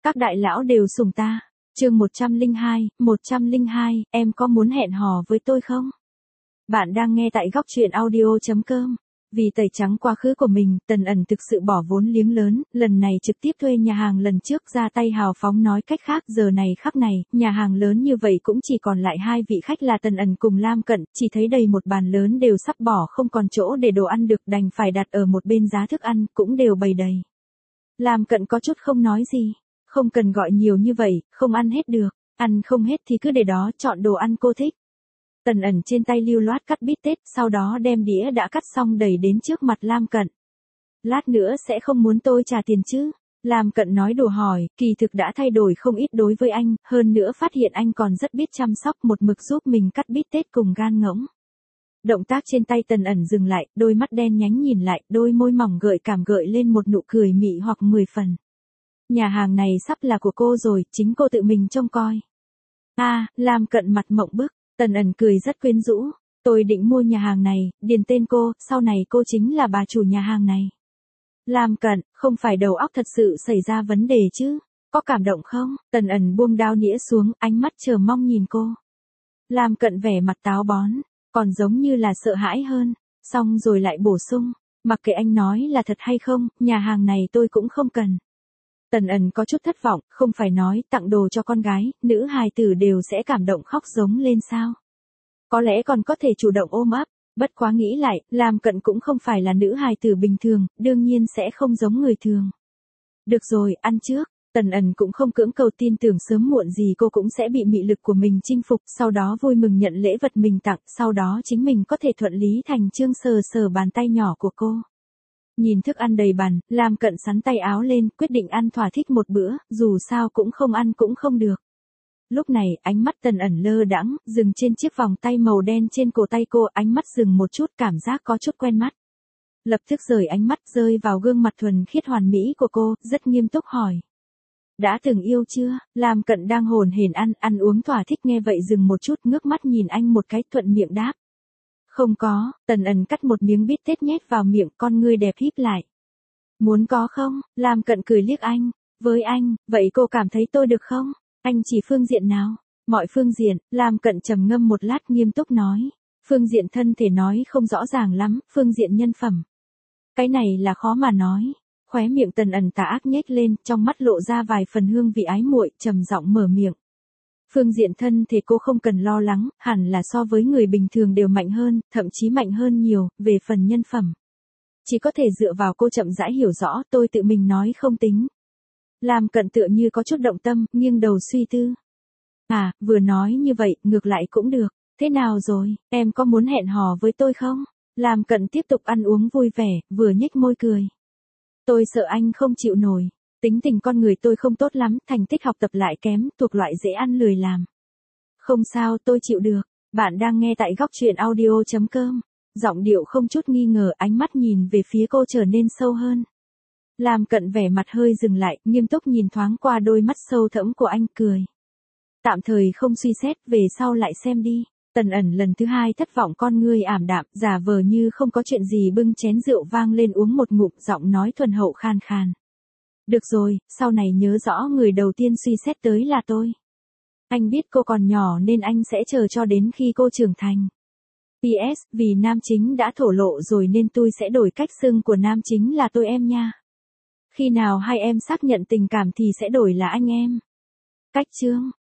Các đại lão đều sủng ta. Chương 102, em có muốn hẹn hò với tôi không? Bạn đang nghe tại góc truyện audio.com. Vì tẩy trắng quá khứ của mình, Tần Ẩn thực sự bỏ vốn liếng lớn, lần này trực tiếp thuê nhà hàng lần trước ra tay hào phóng, nói cách khác giờ này khắc này, nhà hàng lớn như vậy cũng chỉ còn lại hai vị khách là Tần Ẩn cùng Lam Cận, chỉ thấy đầy một bàn lớn đều sắp bỏ không còn chỗ để đồ ăn được, đành phải đặt ở một bên, giá thức ăn cũng đều bày đầy. Lam Cận có chút không nói gì, không cần gọi nhiều như vậy, không ăn hết được, ăn không hết thì cứ để đó, chọn đồ ăn cô thích. Tần Ẩn trên tay lưu loát cắt bít tết, sau đó đem đĩa đã cắt xong đẩy đến trước mặt Lam Cận. Lát nữa sẽ không muốn tôi trả tiền chứ? Lam Cận nói đùa hỏi, kỳ thực đã thay đổi không ít đối với anh, hơn nữa phát hiện anh còn rất biết chăm sóc, một mực giúp mình cắt bít tết cùng gan ngỗng. Động tác trên tay Tần Ẩn dừng lại, đôi mắt đen nhánh nhìn lại, đôi môi mỏng gợi cảm gợi lên một nụ cười mị hoặc 10 phần. Nhà hàng này sắp là của cô rồi, chính cô tự mình trông coi. Lam Cận mặt mộng bức. Tần Ẩn cười rất quyến rũ, tôi định mua nhà hàng này, điền tên cô, sau này cô chính là bà chủ nhà hàng này. Lam Cận, không phải đầu óc thật sự xảy ra vấn đề chứ, có cảm động không? Tần Ẩn buông dao nĩa xuống, ánh mắt chờ mong nhìn cô. Lam Cận vẻ mặt táo bón, còn giống như là sợ hãi hơn, xong rồi lại bổ sung, mặc kệ anh nói là thật hay không, nhà hàng này tôi cũng không cần. Tần Ẩn có chút thất vọng, không phải nói tặng đồ cho con gái, nữ hài tử đều sẽ cảm động khóc giống lên sao? Có lẽ còn có thể chủ động ôm ấp, bất quá nghĩ lại, Lam Cận cũng không phải là nữ hài tử bình thường, đương nhiên sẽ không giống người thường. Được rồi, ăn trước. Tần Ẩn cũng không cưỡng cầu, tin tưởng sớm muộn gì cô cũng sẽ bị mị lực của mình chinh phục, sau đó vui mừng nhận lễ vật mình tặng, sau đó chính mình có thể thuận lý thành chương sờ sờ bàn tay nhỏ của cô. Nhìn thức ăn đầy bàn, Lam Cận sắn tay áo lên, quyết định ăn thỏa thích một bữa, dù sao cũng không ăn cũng không được. Lúc này, ánh mắt Tần Ẩn lơ đãng, dừng trên chiếc vòng tay màu đen trên cổ tay cô, ánh mắt dừng một chút, cảm giác có chút quen mắt. Lập tức rời ánh mắt rơi vào gương mặt thuần khiết hoàn mỹ của cô, rất nghiêm túc hỏi. Đã từng yêu chưa? Lam Cận đang hồn hển ăn uống thỏa thích, nghe vậy dừng một chút, ngước mắt nhìn anh một cái, thuận miệng đáp. Không có. Tần Ẩn cắt một miếng bít tết nhét vào miệng, con ngươi đẹp híp lại. Muốn có không? Lam Cận cười liếc anh. Với anh, vậy cô cảm thấy tôi được không? Anh chỉ phương diện nào? Mọi phương diện. Lam Cận trầm ngâm một lát, nghiêm túc nói. Phương diện thân thể nói không rõ ràng lắm, phương diện nhân phẩm. Cái này là khó mà nói. Khóe miệng Tần Ẩn tà ác nhếch lên, trong mắt lộ ra vài phần hương vị ái muội, trầm giọng mở miệng. Phương diện thân thể cô không cần lo lắng, hẳn là so với người bình thường đều mạnh hơn, thậm chí mạnh hơn nhiều, về phần nhân phẩm. Chỉ có thể dựa vào cô chậm rãi hiểu rõ, tôi tự mình nói không tính. Lam Cận tựa như có chút động tâm, nghiêng đầu suy tư. Vừa nói như vậy, ngược lại cũng được. Thế nào rồi, em có muốn hẹn hò với tôi không? Lam Cận tiếp tục ăn uống vui vẻ, vừa nhếch môi cười. Tôi sợ anh không chịu nổi. Tính tình con người tôi không tốt lắm, thành tích học tập lại kém, thuộc loại dễ ăn lười làm. Không sao, tôi chịu được. Bạn đang nghe tại góc truyện audio.com. Giọng điệu không chút nghi ngờ, ánh mắt nhìn về phía cô trở nên sâu hơn. Lam Cận vẻ mặt hơi dừng lại, nghiêm túc nhìn thoáng qua đôi mắt sâu thẫm của anh, cười. Tạm thời không suy xét, về sau lại xem đi. Tần Ẩn lần thứ hai thất vọng, con ngươi ảm đạm, giả vờ như không có chuyện gì, bưng chén rượu vang lên uống một ngụm, giọng nói thuần hậu khan khan. Được rồi, sau này nhớ rõ người đầu tiên suy xét tới là tôi. Anh biết cô còn nhỏ nên anh sẽ chờ cho đến khi cô trưởng thành. PS, vì nam chính đã thổ lộ rồi nên tôi sẽ đổi cách xưng của nam chính là tôi em nha. Khi nào hai em xác nhận tình cảm thì sẽ đổi là anh em. Cách chương.